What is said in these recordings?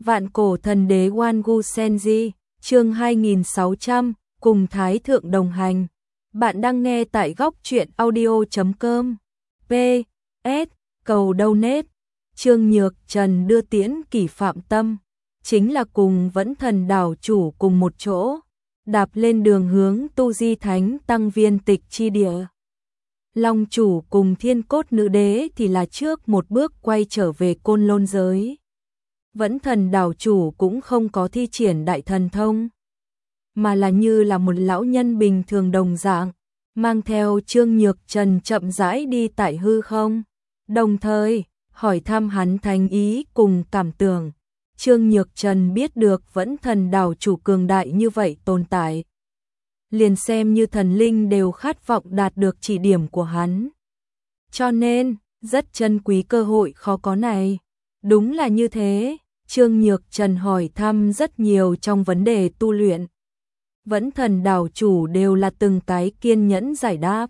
Vạn cổ thần đế Wangu Senji, chương 2600, cùng Thái Thượng đồng hành. Bạn đang nghe tại góc truyện audio.com. PS, cầu donate. Trương Nhược Trần đưa tiễn Kỷ Phạm Tâm, chính là cùng Vẫn Thần đảo chủ cùng một chỗ, đạp lên đường hướng Tu Di Thánh Tăng Viên Tịch chi địa. Long chủ cùng Thiên Cốt Nữ Đế thì là trước một bước quay trở về Côn Lôn giới. Vẫn Thần đảo chủ cũng không có thi triển đại thần thông, mà là như là một lão nhân bình thường đồng dạng, mang theo Trương Nhược Trần chậm rãi đi tại hư không, đồng thời hỏi thăm hắn thành ý cùng cảm tưởng. Trương Nhược Trần biết được Vẫn Thần đảo chủ cường đại như vậy tồn tại, liền xem như thần linh đều khát vọng đạt được chỉ điểm của hắn. Cho nên, rất trân quý cơ hội khó có này. Đúng là như thế, Trương Nhược Trần hỏi thăm rất nhiều trong vấn đề tu luyện. Vẫn Thần đảo chủ đều là từng cái kiên nhẫn giải đáp.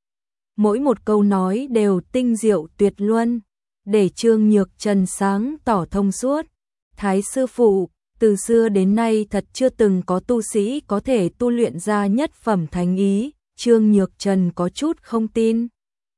Mỗi một câu nói đều tinh diệu tuyệt luân, để Trương Nhược Trần sáng tỏ thông suốt. Thái sư phụ, từ xưa đến nay thật chưa từng có tu sĩ có thể tu luyện ra nhất phẩm thánh ý. Trương Nhược Trần có chút không tin.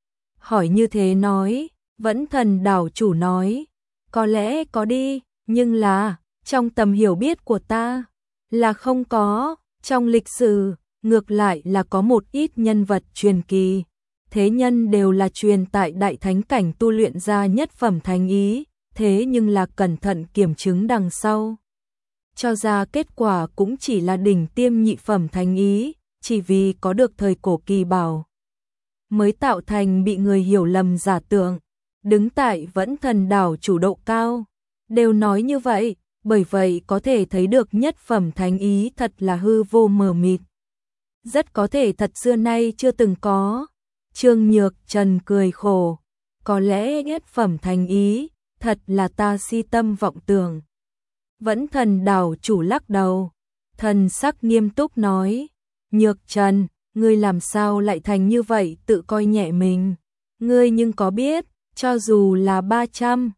Hỏi như thế nói, Vẫn Thần đảo chủ nói, có lẽ có đi, nhưng là, trong tầm hiểu biết của ta, là không có. Trong lịch sử, ngược lại là có một ít nhân vật truyền kỳ, thế nhân đều là truyền tại đại thánh cảnh tu luyện ra nhất phẩm thánh ý, thế nhưng là cẩn thận kiểm chứng đằng sau, cho ra kết quả cũng chỉ là đỉnh tiêm nhị phẩm thánh ý, chỉ vì có được thời cổ kỳ bảo, mới tạo thành bị người hiểu lầm giả tưởng. Đứng tại Vẫn Thần đảo chủ độ cao, đều nói như vậy, bởi vậy có thể thấy được nhất phẩm thánh ý thật là hư vô mờ mịt. Rất có thể thật xưa nay chưa từng có. Trương Nhược Trần cười khổ, có lẽ nhất phẩm thánh ý, thật là ta si tâm vọng tưởng. Vẫn Thần đảo chủ lắc đầu, thần sắc nghiêm túc nói, Nhược Trần, ngươi làm sao lại thành như vậy tự coi nhẹ mình. Ngươi nhưng có biết, cho dù là 300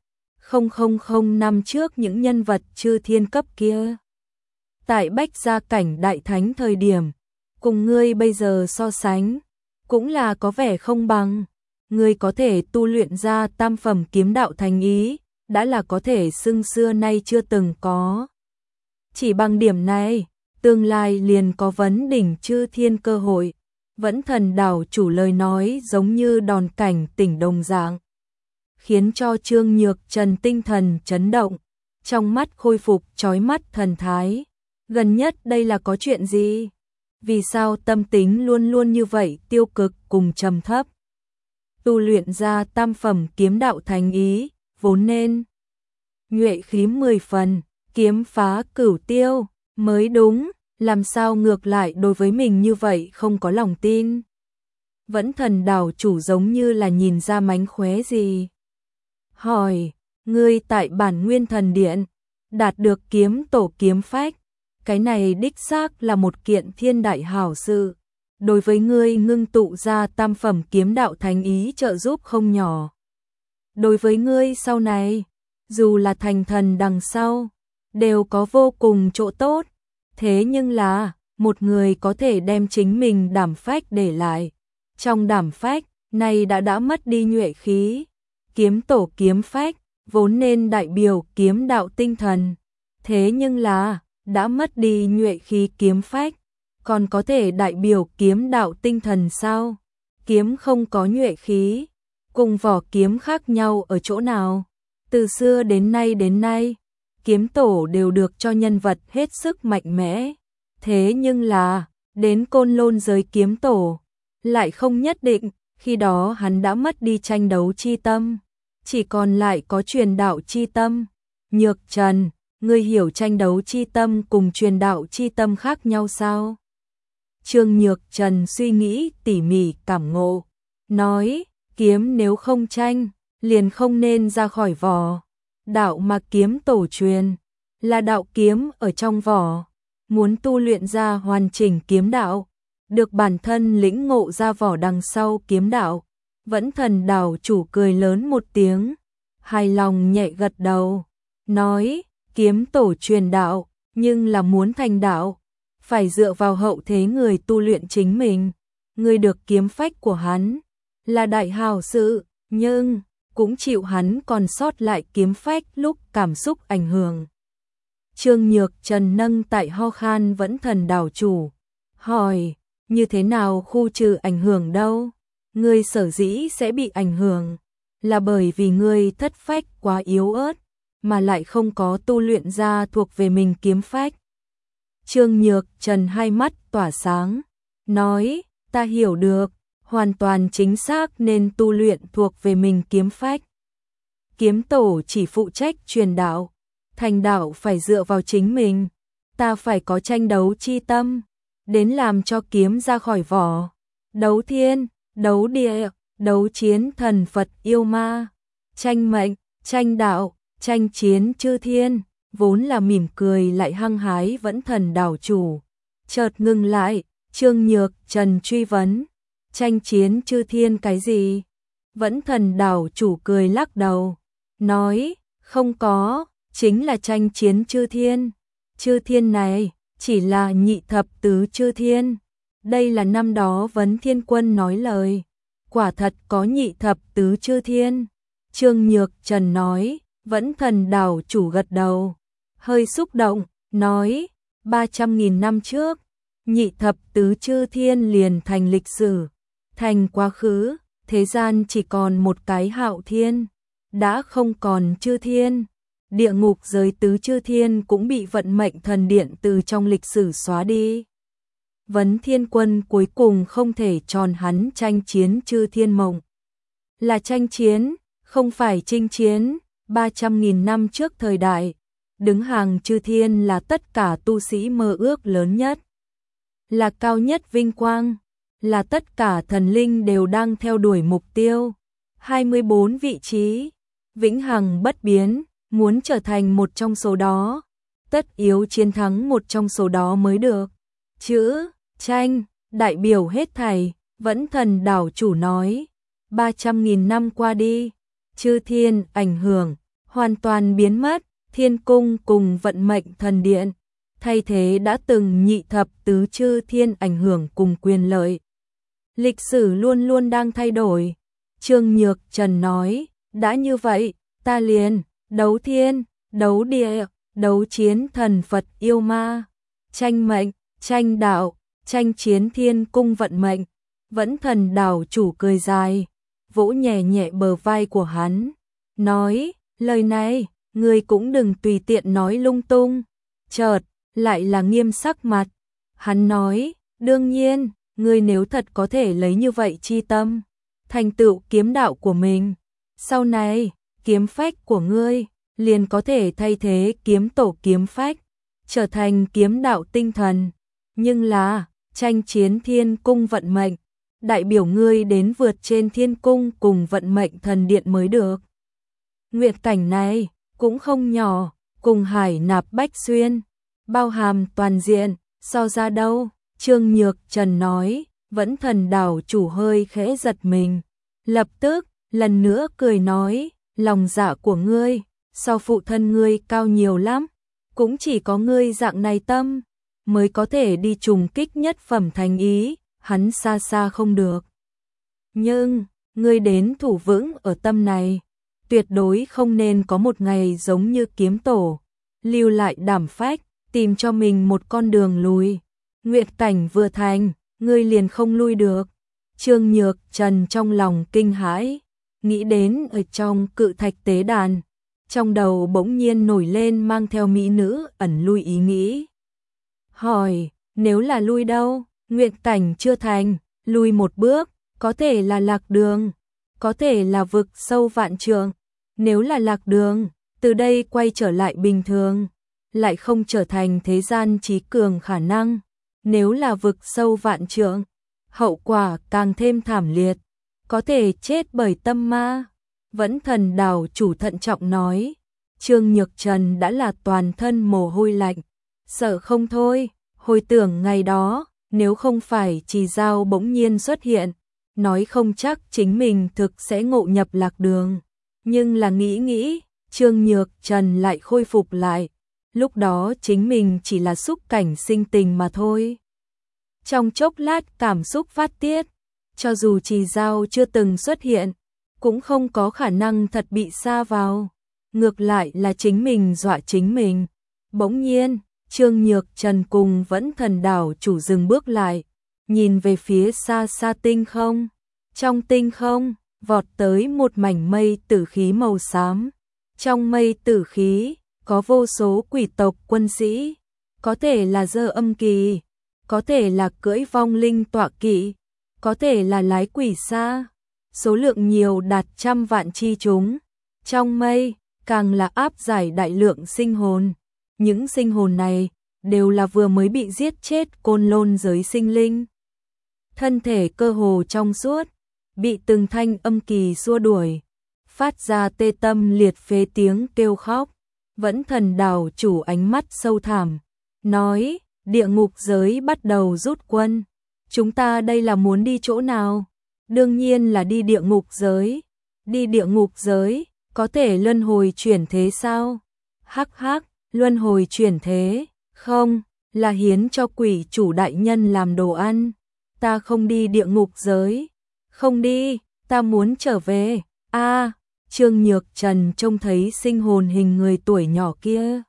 năm trước những nhân vật chư thiên cấp kia, tại Bách Gia cảnh đại thánh thời điểm, cùng ngươi bây giờ so sánh, cũng là có vẻ không bằng. Ngươi có thể tu luyện ra tam phẩm kiếm đạo thánh ý, đã là có thể xưng xưa nay chưa từng có. Chỉ bằng điểm này, tương lai liền có vấn đỉnh chư thiên cơ hội. Vẫn Thần đảo chủ lời nói giống như đòn cảnh tỉnh đồng dạng, khiến cho Trương Nhược Trần tinh thần chấn động, trong mắt khôi phục chói mắt thần thái. Gần nhất đây là có chuyện gì? Vì sao tâm tính luôn luôn như vậy tiêu cực cùng trầm thấp? Tu luyện ra tam phẩm kiếm đạo thánh ý, vốn nên nhuệ khí 10 phần, kiếm phá cửu tiêu, mới đúng, làm sao ngược lại đối với mình như vậy không có lòng tin? Vẫn Thần đảo chủ giống như là nhìn ra mánh khóe gì. Hỏi, ngươi tại Bản Nguyên Thần Điện, đạt được kiếm tổ kiếm phách, cái này đích xác là một kiện thiên đại hảo sự, đối với ngươi ngưng tụ ra tam phẩm kiếm đạo thánh ý trợ giúp không nhỏ. Đối với ngươi sau này, dù là thành thần đằng sau, đều có vô cùng chỗ tốt, thế nhưng là, một người có thể đem chính mình đảm phách để lại, trong đảm phách, này đã mất đi nhuệ khí. Kiếm tổ kiếm phách, vốn nên đại biểu kiếm đạo tinh thần, thế nhưng là, đã mất đi nhuệ khí kiếm phách, còn có thể đại biểu kiếm đạo tinh thần sao? Kiếm không có nhuệ khí, cùng vỏ kiếm khác nhau ở chỗ nào? Từ xưa đến nay, kiếm tổ đều được cho nhân vật hết sức mạnh mẽ, thế nhưng là, đến Côn Lôn giới kiếm tổ, lại không nhất định. Khi đó hắn đã mất đi tranh đấu chi tâm, chỉ còn lại có truyền đạo chi tâm. Nhược Trần, ngươi hiểu tranh đấu chi tâm cùng truyền đạo chi tâm khác nhau sao? Trương Nhược Trần suy nghĩ tỉ mỉ cảm ngộ, nói, kiếm nếu không tranh, liền không nên ra khỏi vỏ. Đạo mà kiếm tổ truyền, là đạo kiếm ở trong vỏ. Muốn tu luyện ra hoàn chỉnh kiếm đạo, được bản thân lĩnh ngộ ra vỏ đằng sau kiếm đạo. Vẫn Thần đảo chủ cười lớn một tiếng, hài lòng nhẹ gật đầu, nói, kiếm tổ truyền đạo, nhưng là muốn thành đạo, phải dựa vào hậu thế người tu luyện chính mình. Người được kiếm phách của hắn, là đại hào sự, nhưng cũng chịu hắn còn sót lại kiếm phách lúc cảm xúc ảnh hưởng. Trương Nhược Trần nâng tại ho khan Vẫn Thần đảo chủ, hỏi, như thế nào khu trừ ảnh hưởng đâu? Ngươi sở dĩ sẽ bị ảnh hưởng, là bởi vì ngươi thất phách quá yếu ớt, mà lại không có tu luyện ra thuộc về mình kiếm phách. Trương Nhược Trần hai mắt tỏa sáng, nói, ta hiểu được, hoàn toàn chính xác nên tu luyện thuộc về mình kiếm phách. Kiếm tổ chỉ phụ trách truyền đạo, thành đạo phải dựa vào chính mình, ta phải có tranh đấu chi tâm, đến làm cho kiếm ra khỏi vỏ, đấu thiên, đấu địa, đấu chiến thần Phật yêu ma, tranh mệnh, tranh đạo, tranh chiến chư thiên. Vốn là mỉm cười lại hăng hái Vẫn Thần đảo chủ, chợt ngừng lại. Trương Nhược Trần truy vấn, tranh chiến chư thiên cái gì? Vẫn Thần đảo chủ cười lắc đầu, nói, không có, chính là tranh chiến chư thiên. Chư thiên này chỉ là nhị thập tứ chư thiên. Đây là năm đó Vấn Thiên Quân nói lời, quả thật có nhị thập tứ chư thiên. Trương Nhược Trần nói. Vẫn Thần đảo chủ gật đầu, hơi xúc động, nói, 300.000 năm trước, nhị thập tứ chư thiên liền thành lịch sử, thành quá khứ, thế gian chỉ còn một cái Hạo Thiên, đã không còn chư thiên. Địa ngục giới tứ chư thiên cũng bị vận mệnh thần điện từ trong lịch sử xóa đi. Vấn Thiên Quân cuối cùng không thể tròn hắn tranh chiến chư thiên mộng. Là tranh chiến, không phải chinh chiến. 300.000 năm trước thời đại, đứng hàng chư thiên là tất cả tu sĩ mơ ước lớn nhất, là cao nhất vinh quang, là tất cả thần linh đều đang theo đuổi mục tiêu. 24 vị trí, vĩnh hằng bất biến, muốn trở thành một trong số đó, tất yếu chiến thắng một trong số đó mới được. Chữ tranh đại biểu hết thảy. Vẫn Thần đảo chủ nói, 300.000 năm qua đi, chư thiên ảnh hưởng hoàn toàn biến mất, thiên cung cùng vận mệnh thần điện, thay thế đã từng nhị thập tứ chư thiên ảnh hưởng cùng quyền lợi. Lịch sử luôn luôn đang thay đổi. Trương Nhược Trần nói, đã như vậy, ta liền, đấu thiên, đấu địa, đấu chiến thần Phật yêu ma, tranh mệnh, tranh đạo, tranh chiến thiên cung vận mệnh. Vẫn Thần đảo chủ cười dài, vỗ nhẹ nhẹ bờ vai của hắn, nói, lời này, ngươi cũng đừng tùy tiện nói lung tung. Chợt, lại là nghiêm sắc mặt. Hắn nói, đương nhiên, ngươi nếu thật có thể lấy như vậy chi tâm, thành tựu kiếm đạo của mình, sau này, kiếm phách của ngươi, liền có thể thay thế kiếm tổ kiếm phách, trở thành kiếm đạo tinh thần. Nhưng là, tranh chiến thiên cung vận mệnh, đại biểu ngươi đến vượt trên thiên cung cùng vận mệnh thần điện mới được. Nguyện cảnh này cũng không nhỏ, cùng Hải Nạp Bách Xuyên, bao hàm toàn diện, so ra đâu? Trương Nhược Trần nói. Vẫn Thần đảo chủ hơi khẽ giật mình, lập tức lần nữa cười nói, lòng dạ của ngươi so phụ thân ngươi cao nhiều lắm, cũng chỉ có ngươi dạng này tâm mới có thể đi trùng kích nhất phẩm thành ý, hắn xa xa không được. Nhưng ngươi đến thủ vững ở tâm này, tuyệt đối không nên có một ngày giống như kiếm tổ, lưu lại đảm phách, tìm cho mình một con đường lùi. Nguyện cảnh vừa thành, ngươi liền không lui được. Trương Nhược Trần trong lòng kinh hãi, nghĩ đến ở trong cự thạch tế đàn, trong đầu bỗng nhiên nổi lên mang theo mỹ nữ ẩn lui ý nghĩ. Hỏi, nếu là lui đâu? Nguyện cảnh chưa thành, lui một bước, có thể là lạc đường, có thể là vực sâu vạn trượng. Nếu là lạc đường, từ đây quay trở lại bình thường, lại không trở thành thế gian trí cường khả năng. Nếu là vực sâu vạn trượng, hậu quả càng thêm thảm liệt, có thể chết bởi tâm ma. Vẫn Thần đảo chủ thận trọng nói. Trương Nhược Trần đã là toàn thân mồ hôi lạnh, sợ không thôi, hồi tưởng ngày đó, nếu không phải Trì Dao bỗng nhiên xuất hiện, nói không chắc chính mình thực sẽ ngộ nhập lạc đường. Nhưng là nghĩ, Trương Nhược Trần lại khôi phục lại, lúc đó chính mình chỉ là xúc cảnh sinh tình mà thôi. Trong chốc lát cảm xúc phát tiết, cho dù Trì Dao chưa từng xuất hiện, cũng không có khả năng thật bị sa vào. Ngược lại là chính mình dọa chính mình. Bỗng nhiên, Trương Nhược Trần cùng Vẫn Thần đảo chủ dừng bước lại, nhìn về phía xa xa tinh không. Trong tinh không, vọt tới một mảnh mây tử khí màu xám. Trong mây tử khí, có vô số quỷ tộc quân sĩ, có thể là Dơ Âm Kỳ, có thể là cưỡi vong linh tọa kỵ, có thể là lái quỷ xa, số lượng nhiều đạt trăm vạn chi chúng. Trong mây, càng là áp giải đại lượng sinh hồn. Những sinh hồn này đều là vừa mới bị giết chết côn lôn giới sinh linh. Thân thể cơ hồ trong suốt, bị từng thanh âm kỳ xua đuổi, phát ra tê tâm liệt phế tiếng kêu khóc. Vẫn Thần đảo chủ ánh mắt sâu thẳm, nói, địa ngục giới bắt đầu rút quân. Chúng ta đây là muốn đi chỗ nào? Đương nhiên là đi địa ngục giới. Đi địa ngục giới, có thể luân hồi chuyển thế sao? Hắc hắc, luân hồi chuyển thế, không, là hiến cho quỷ chủ đại nhân làm đồ ăn. Ta không đi địa ngục giới. Không đi, ta muốn trở về. Trương Nhược Trần trông thấy sinh hồn hình người tuổi nhỏ kia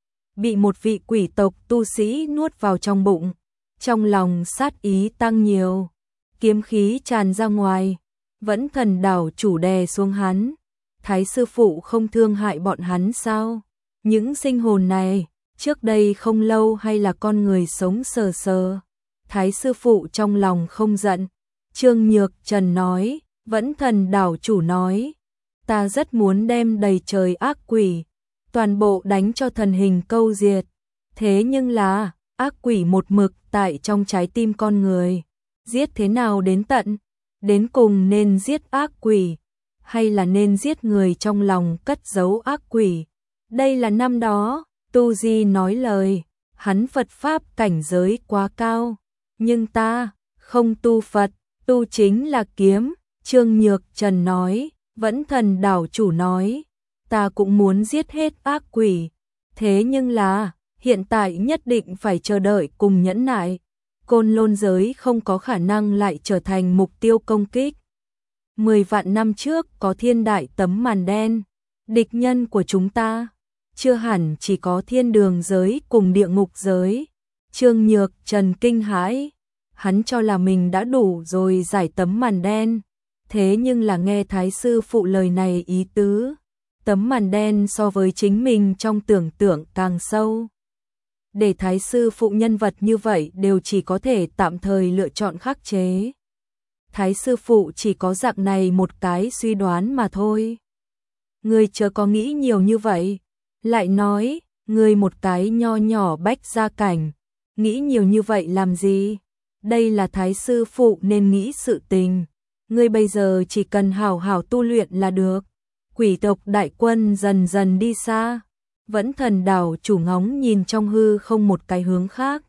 bị một vị quỷ tộc tu sĩ nuốt vào trong bụng, trong lòng sát ý tăng nhiều, kiếm khí tràn ra ngoài. Vẫn Thần đảo chủ đè xuống hắn. Thái sư phụ không thương hại bọn hắn sao? Những sinh hồn này, trước đây không lâu hay là con người sống sờ sờ. Thái sư phụ trong lòng không giận. Trương Nhược Trần nói, Vẫn Thần đảo chủ nói, ta rất muốn đem đầy trời ác quỷ, toàn bộ đánh cho thần hình câu diệt. Thế nhưng là, ác quỷ một mực tại trong trái tim con người. Giết thế nào đến tận? Đến cùng nên giết ác quỷ, hay là nên giết người trong lòng cất giấu ác quỷ? Đây là năm đó, Tu Di nói lời, hắn Phật Pháp cảnh giới quá cao. Nhưng ta, không tu Phật, tu chính là kiếm. Trương Nhược Trần nói, Vẫn Thần đảo chủ nói, ta cũng muốn giết hết ác quỷ. Thế nhưng là, hiện tại nhất định phải chờ đợi cùng nhẫn nại. Côn lôn giới không có khả năng lại trở thành mục tiêu công kích. 10 vạn năm trước có thiên đại tấm màn đen. Địch nhân của chúng ta chưa hẳn chỉ có thiên đường giới cùng địa ngục giới. Trương Nhược Trần kinh hãi, hắn cho là mình đã đủ rồi giải tấm màn đen. Thế nhưng là nghe Thái sư phụ lời này ý tứ, tấm màn đen so với chính mình trong tưởng tượng càng sâu. Để Thái sư phụ nhân vật như vậy đều chỉ có thể tạm thời lựa chọn khắc chế. Thái sư phụ chỉ có dạng này một cái suy đoán mà thôi. Ngươi chớ có nghĩ nhiều như vậy. Lại nói, ngươi một cái nho nhỏ bách gia cảnh, nghĩ nhiều như vậy làm gì? Đây là Thái sư phụ nên nghĩ sự tình. Ngươi bây giờ chỉ cần hảo hảo tu luyện là được. Quỷ tộc đại quân dần dần đi xa. Vẫn Thần đảo chủ ngóng nhìn trong hư không một cái hướng khác.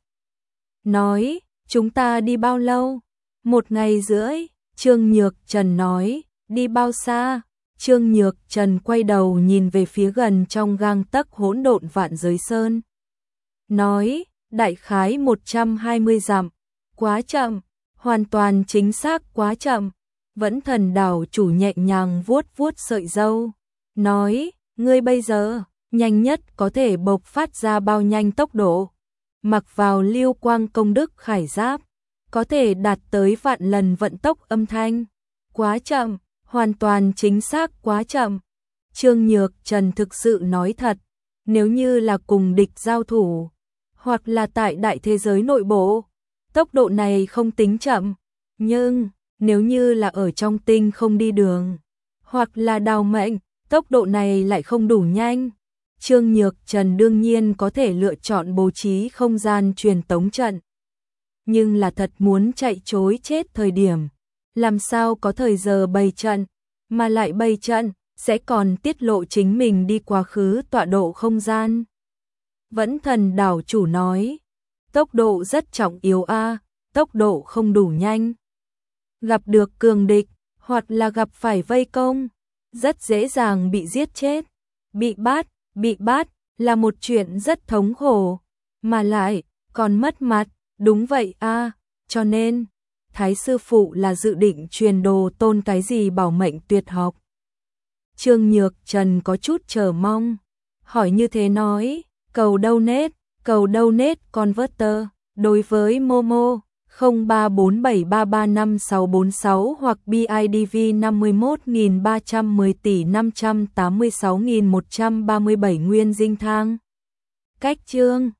Nói, chúng ta đi bao lâu? 1 ngày rưỡi. Trương Nhược Trần nói, đi bao xa? Trương Nhược Trần quay đầu nhìn về phía gần trong gang tấc hỗn độn vạn giới sơn. Nói, đại khái 120 dặm. Quá chậm, hoàn toàn chính xác quá chậm. Vẫn Thần đảo chủ nhẹ nhàng vuốt vuốt sợi râu. Nói, ngươi bây giờ, nhanh nhất có thể bộc phát ra bao nhanh tốc độ. Mặc vào Lưu Quang công đức khải giáp, có thể đạt tới vạn lần vận tốc âm thanh. Quá chậm, hoàn toàn chính xác quá chậm. Trương Nhược Trần thực sự nói thật, nếu như là cùng địch giao thủ, hoặc là tại đại thế giới nội bộ, tốc độ này không tính chậm. Nhưng, nếu như là ở trong tinh không đi đường, hoặc là đào mệnh, tốc độ này lại không đủ nhanh. Trương Nhược Trần đương nhiên có thể lựa chọn bố trí không gian truyền tống trận. Nhưng là thật muốn chạy trối chết thời điểm, làm sao có thời giờ bày trận, mà lại bày trận, sẽ còn tiết lộ chính mình đi quá khứ tọa độ không gian. Vẫn Thần đảo chủ nói, tốc độ rất trọng yếu tốc độ không đủ nhanh. Gặp được cường địch, hoặc là gặp phải vây công, rất dễ dàng bị giết chết. Bị bắt là một chuyện rất thống khổ, mà lại còn mất mặt, đúng vậy a, cho nên Thái sư phụ là dự định truyền đồ tôn cái gì bảo mệnh tuyệt học. Trương Nhược Trần có chút chờ mong, hỏi như thế nói, cầu donate converter, đối với Momo 0347335646 hoặc BIDV 51.310 tỷ 586.137 nguyên dinh thang. Cách chương